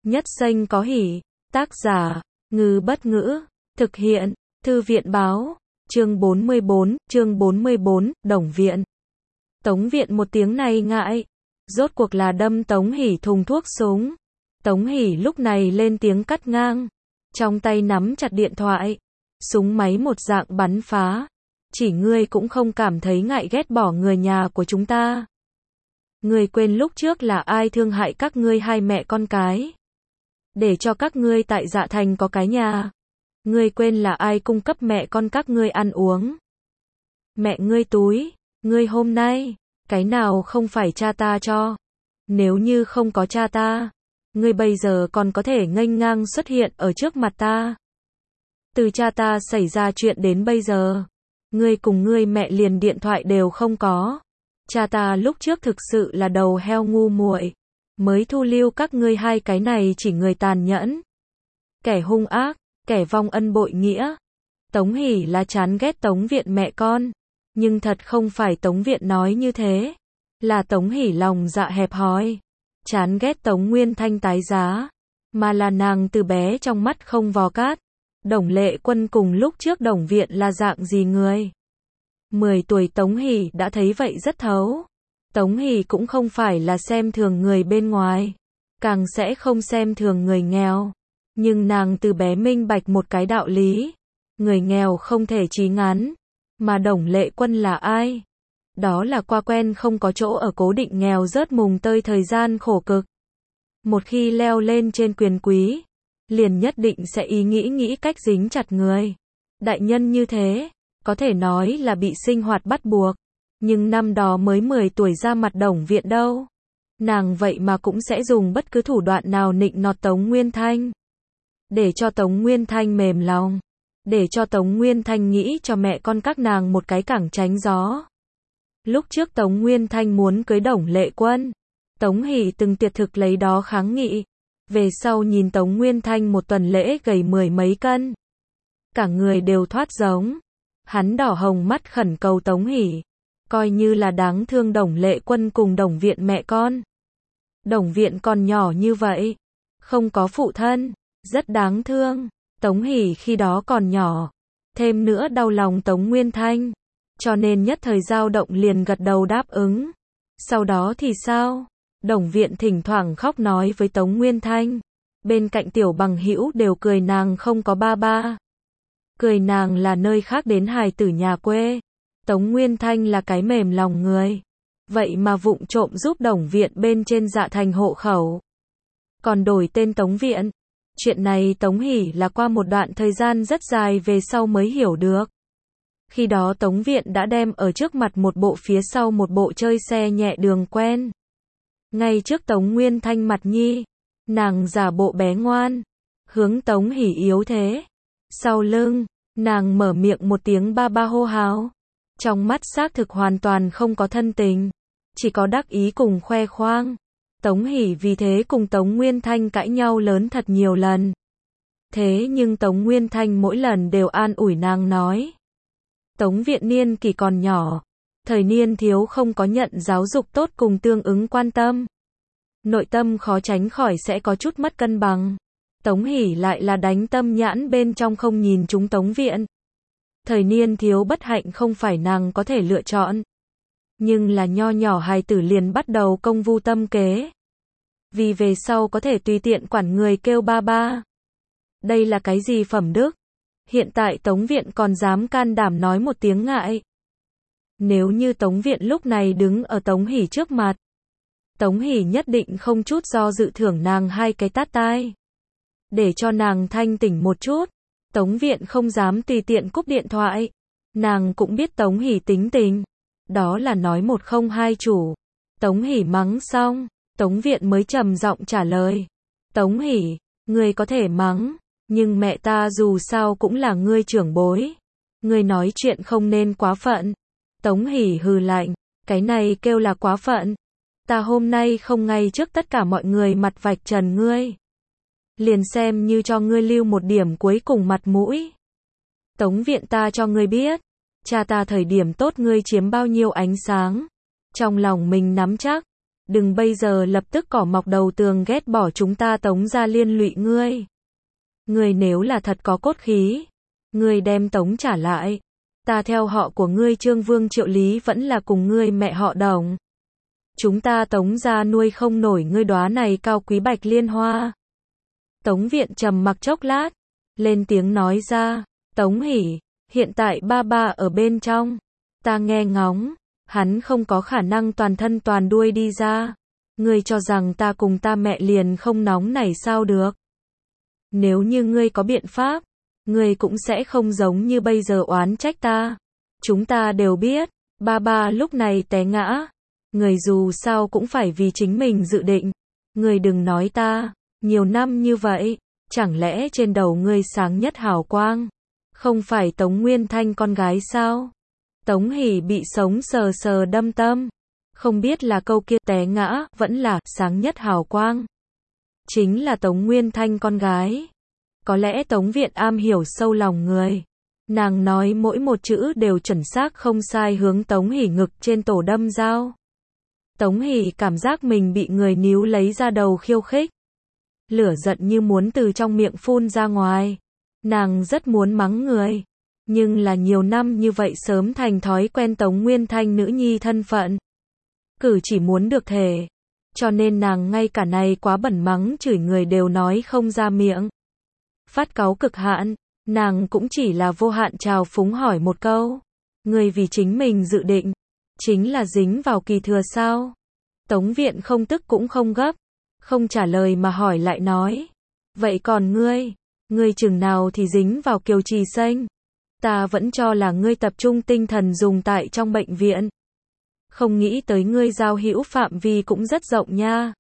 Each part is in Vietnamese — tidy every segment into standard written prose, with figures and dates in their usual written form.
Nhất Xanh có hỉ. Tác giả, Ngư Bất Ngữ. Thực hiện, Thư viện Báo. Chương 44, Đồng Viện. Tống Viện một tiếng này ngại. Rốt cuộc là đâm Tống Hỉ thùng thuốc súng. Tống Hỉ lúc này lên tiếng cắt ngang. Trong tay nắm chặt điện thoại. Súng máy một dạng bắn phá. Chỉ ngươi cũng không cảm thấy ngại ghét bỏ người nhà của chúng ta. Ngươi quên lúc trước là ai thương hại các ngươi hai mẹ con cái. Để cho các ngươi tại Dạ Thành có cái nhà. Ngươi quên là ai cung cấp mẹ con các ngươi ăn uống. Mẹ ngươi túi, ngươi hôm nay, cái nào không phải cha ta cho. Nếu như không có cha ta, ngươi bây giờ còn có thể nghênh ngang xuất hiện ở trước mặt ta. Từ cha ta xảy ra chuyện đến bây giờ, ngươi cùng ngươi mẹ liền điện thoại đều không có. Cha ta lúc trước thực sự là đầu heo ngu muội, mới thu lưu các ngươi hai cái này chỉ người tàn nhẫn, kẻ hung ác, kẻ vong ân bội nghĩa. Tống Hỉ là chán ghét Tống Viện mẹ con, nhưng thật không phải Tống Viện nói như thế, là Tống Hỉ lòng dạ hẹp hòi, chán ghét Tống Nguyên Thanh tái giá, mà là nàng từ bé trong mắt không vò cát. Đồng Lệ Quân cùng lúc trước Đồng Viện là dạng gì người? 10 tuổi Tống Hỉ đã thấy vậy rất thấu. Tống Hỉ cũng không phải là xem thường người bên ngoài, càng sẽ không xem thường người nghèo. Nhưng nàng từ bé minh bạch một cái đạo lý. Người nghèo không thể chí ngán. Mà Đồng Lệ Quân là ai? Đó là qua quen không có chỗ ở cố định nghèo rớt mùng tơi thời gian khổ cực. Một khi leo lên trên quyền quý, liền nhất định sẽ nghĩ cách dính chặt người. Đại nhân như thế, có thể nói là bị sinh hoạt bắt buộc. Nhưng năm đó mới 10 tuổi ra mặt Đồng Viện đâu. Nàng vậy mà cũng sẽ dùng bất cứ thủ đoạn nào nịnh nọt Tống Nguyên Thanh. Để cho Tống Nguyên Thanh mềm lòng. Để cho Tống Nguyên Thanh nghĩ cho mẹ con các nàng một cái cẳng tránh gió. Lúc trước Tống Nguyên Thanh muốn cưới Đồng Lệ Quân, Tống Hỉ từng tiệt thực lấy đó kháng nghị. Về sau nhìn Tống Nguyên Thanh một tuần lễ gầy 10 mấy cân. Cả người đều thoát giống. Hắn đỏ hồng mắt khẩn cầu Tống Hỉ. Coi như là đáng thương Đồng Lệ Quân cùng Đồng Viện mẹ con. Đồng Viện còn nhỏ như vậy, không có phụ thân, rất đáng thương. Tống Hỉ khi đó còn nhỏ, thêm nữa đau lòng Tống Nguyên Thanh, cho nên nhất thời dao động liền gật đầu đáp ứng. Sau đó thì sao? Đồng Viện thỉnh thoảng khóc nói với Tống Nguyên Thanh. Bên cạnh tiểu bằng hữu đều cười nàng không có ba ba. Cười nàng là nơi khác đến hài tử nhà quê. Tống Nguyên Thanh là cái mềm lòng người. Vậy mà vụng trộm giúp Đồng Viện bên trên Dạ Thành hộ khẩu. Còn đổi tên Tống Viện. Chuyện này Tống Hỉ là qua một đoạn thời gian rất dài về sau mới hiểu được. Khi đó Tống Viện đã đem ở trước mặt một bộ phía sau một bộ chơi xe nhẹ đường quen. Ngay trước Tống Nguyên Thanh mặt nhi, nàng giả bộ bé ngoan, hướng Tống Hỉ yếu thế. Sau lưng, nàng mở miệng một tiếng ba ba hô hào. Trong mắt xác thực hoàn toàn không có thân tình, chỉ có đắc ý cùng khoe khoang. Tống Hỉ vì thế cùng Tống Nguyên Thanh cãi nhau lớn thật nhiều lần. Thế nhưng Tống Nguyên Thanh mỗi lần đều an ủi nàng nói. Tống Viện niên kỷ còn nhỏ, thời niên thiếu không có nhận giáo dục tốt cùng tương ứng quan tâm. Nội tâm khó tránh khỏi sẽ có chút mất cân bằng. Tống Hỉ lại là đánh tâm nhãn bên trong không nhìn chúng Tống Viện. Thời niên thiếu bất hạnh không phải nàng có thể lựa chọn. Nhưng là nho nhỏ hài tử liền bắt đầu công vu tâm kế. Vì về sau có thể tùy tiện quản người kêu ba ba. Đây là cái gì phẩm đức? Hiện tại Tống Viện còn dám can đảm nói một tiếng ngại. Nếu như Tống Viện lúc này đứng ở Tống Hỉ trước mặt, Tống Hỉ nhất định không chút do dự thưởng nàng 2 cái tát tai. Để cho nàng thanh tỉnh một chút. Tống Viện không dám tùy tiện cúp điện thoại. Nàng cũng biết Tống Hỉ tính tình. Đó là nói một không hai chủ. Tống Hỉ mắng xong, Tống Viện mới trầm giọng trả lời. Tống Hỉ, ngươi có thể mắng, nhưng mẹ ta dù sao cũng là ngươi trưởng bối. Ngươi nói chuyện không nên quá phận. Tống Hỉ hừ lạnh, cái này kêu là quá phận. Ta hôm nay không ngay trước tất cả mọi người mặt vạch trần ngươi. Liền xem như cho ngươi lưu một điểm cuối cùng mặt mũi. Tống Viện ta cho ngươi biết, cha ta thời điểm tốt ngươi chiếm bao nhiêu ánh sáng. Trong lòng mình nắm chắc, đừng bây giờ lập tức cỏ mọc đầu tường ghét bỏ chúng ta Tống gia liên lụy ngươi. Ngươi nếu là thật có cốt khí, ngươi đem Tống trả lại. Ta theo họ của ngươi Trương Vương Triệu Lý vẫn là cùng ngươi mẹ họ Đồng. Chúng ta Tống gia nuôi không nổi ngươi đóa này cao quý bạch liên hoa. Tống Viện trầm mặc chốc lát, lên tiếng nói ra, Tống Hỷ, hiện tại ba ba ở bên trong. Ta nghe ngóng, hắn không có khả năng toàn thân toàn đuôi đi ra. Ngươi cho rằng ta cùng ta mẹ liền không nóng nảy sao được. Nếu như ngươi có biện pháp, ngươi cũng sẽ không giống như bây giờ oán trách ta. Chúng ta đều biết, ba ba lúc này té ngã. Ngươi dù sao cũng phải vì chính mình dự định. Ngươi đừng nói ta, nhiều năm như vậy, chẳng lẽ trên đầu ngươi sáng nhất hào quang, không phải Tống Nguyên Thanh con gái sao? Tống Hỷ bị sống sờ sờ đâm tâm. Không biết là câu kia té ngã, vẫn là sáng nhất hào quang. Chính là Tống Nguyên Thanh con gái. Có lẽ Tống Viện am hiểu sâu lòng người. Nàng nói mỗi một chữ đều chuẩn xác không sai hướng Tống Hỷ ngực trên tổ đâm dao. Tống Hỷ cảm giác mình bị người níu lấy ra đầu khiêu khích. Lửa giận như muốn từ trong miệng phun ra ngoài. Nàng rất muốn mắng người. Nhưng là nhiều năm như vậy sớm thành thói quen Tống Nguyên Thanh nữ nhi thân phận. Cử chỉ muốn được thể. Cho nên nàng ngay cả này quá bẩn mắng chửi người đều nói không ra miệng. Phát cáu cực hạn, nàng cũng chỉ là vô hạn trào phúng hỏi một câu. Người vì chính mình dự định, chính là dính vào kỳ thừa sao? Tống Viện không tức cũng không gấp, không trả lời mà hỏi lại nói. Vậy còn ngươi chừng nào thì dính vào Kiều Trì Xanh? Ta vẫn cho là ngươi tập trung tinh thần dùng tại trong bệnh viện. Không nghĩ tới ngươi giao hữu phạm vi cũng rất rộng nha.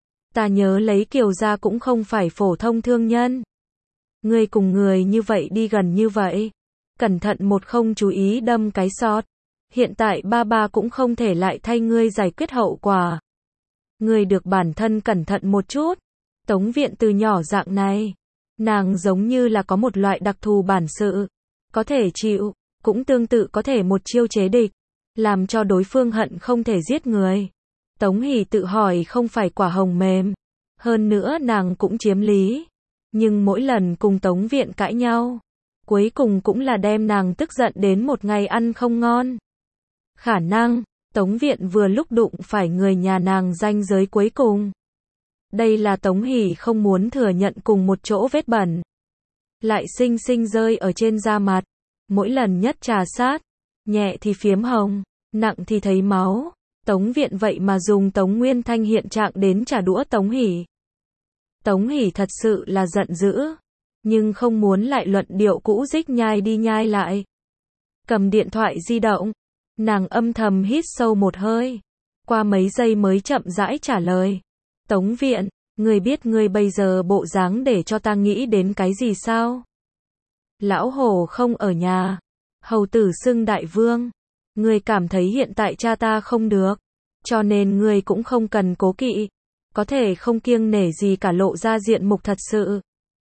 Ta nhớ lấy Kiều gia cũng không phải phổ thông thương nhân. Ngươi cùng người như vậy đi gần như vậy. Cẩn thận một không chú ý đâm cái sọt. Hiện tại ba ba cũng không thể lại thay ngươi giải quyết hậu quả. Ngươi được bản thân cẩn thận một chút. Tống Viện từ nhỏ dạng này. Nàng giống như là có một loại đặc thù bản sự. Có thể chịu, cũng tương tự có thể một chiêu chế địch. Làm cho đối phương hận không thể giết người. Tống Hỷ tự hỏi không phải quả hồng mềm. Hơn nữa nàng cũng chiếm lý. Nhưng mỗi lần cùng Tống Viện cãi nhau, cuối cùng cũng là đem nàng tức giận đến một ngày ăn không ngon. Khả năng, Tống Viện vừa lúc đụng phải người nhà nàng ranh giới cuối cùng. Đây là Tống Hỷ không muốn thừa nhận cùng một chỗ vết bẩn. Lại xinh xinh rơi ở trên da mặt. Mỗi lần nhất trà sát, nhẹ thì phiếm hồng, nặng thì thấy máu. Tống Viện vậy mà dùng Tống Nguyên Thanh hiện trạng đến trả đũa Tống Hỷ. Tống Hỷ thật sự là giận dữ, nhưng không muốn lại luận điệu cũ dích nhai đi nhai lại. Cầm điện thoại di động, nàng âm thầm hít sâu một hơi, qua mấy giây mới chậm rãi trả lời. Tống Viện, ngươi biết ngươi bây giờ bộ dáng để cho ta nghĩ đến cái gì sao? Lão Hổ không ở nhà, hầu tử xưng đại vương. Ngươi cảm thấy hiện tại cha ta không được, cho nên ngươi cũng không cần cố kỵ. Có thể không kiêng nể gì cả lộ ra diện mục thật sự.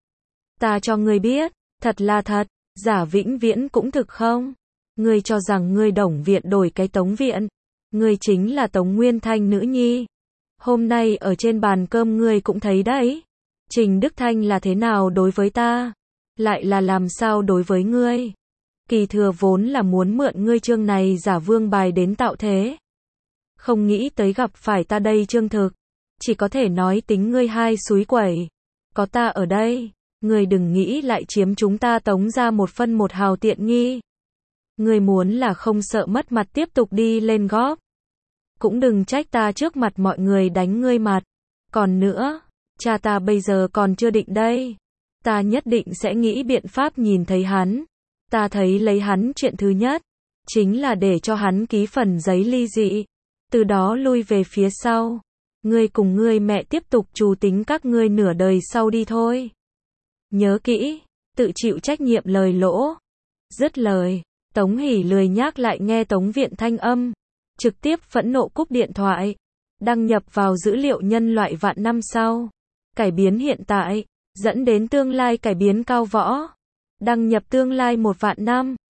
Ta cho ngươi biết, thật là thật, giả vĩnh viễn cũng thực không. Ngươi cho rằng ngươi Đồng Viện đổi cái Tống Viện. Ngươi chính là Tống Nguyên Thanh nữ nhi. Hôm nay ở trên bàn cơm ngươi cũng thấy đấy. Trình Đức Thanh là thế nào đối với ta? Lại là làm sao đối với ngươi? Kỳ thừa vốn là muốn mượn ngươi chương này giả vương bài đến tạo thế. Không nghĩ tới gặp phải ta đây chương thực. Chỉ có thể nói tính ngươi hai xúi quẩy. Có ta ở đây, ngươi đừng nghĩ lại chiếm chúng ta Tống ra một phân một hào tiện nghi. Ngươi muốn là không sợ mất mặt tiếp tục đi lên góp. Cũng đừng trách ta trước mặt mọi người đánh ngươi mặt. Còn nữa, cha ta bây giờ còn chưa định đây. Ta nhất định sẽ nghĩ biện pháp nhìn thấy hắn. Ta thấy lấy hắn chuyện thứ nhất, chính là để cho hắn ký phần giấy ly dị. Từ đó lui về phía sau. Ngươi cùng ngươi mẹ tiếp tục trù tính các ngươi nửa đời sau đi thôi. Nhớ kỹ, tự chịu trách nhiệm lời lỗ. Dứt lời, Tống Hỷ lười nhác lại nghe Tống Viện thanh âm. Trực tiếp phẫn nộ cúp điện thoại. Đăng nhập vào dữ liệu nhân loại vạn năm sau. Cải biến hiện tại, dẫn đến tương lai cải biến cao võ. Đăng nhập tương lai 1 vạn năm.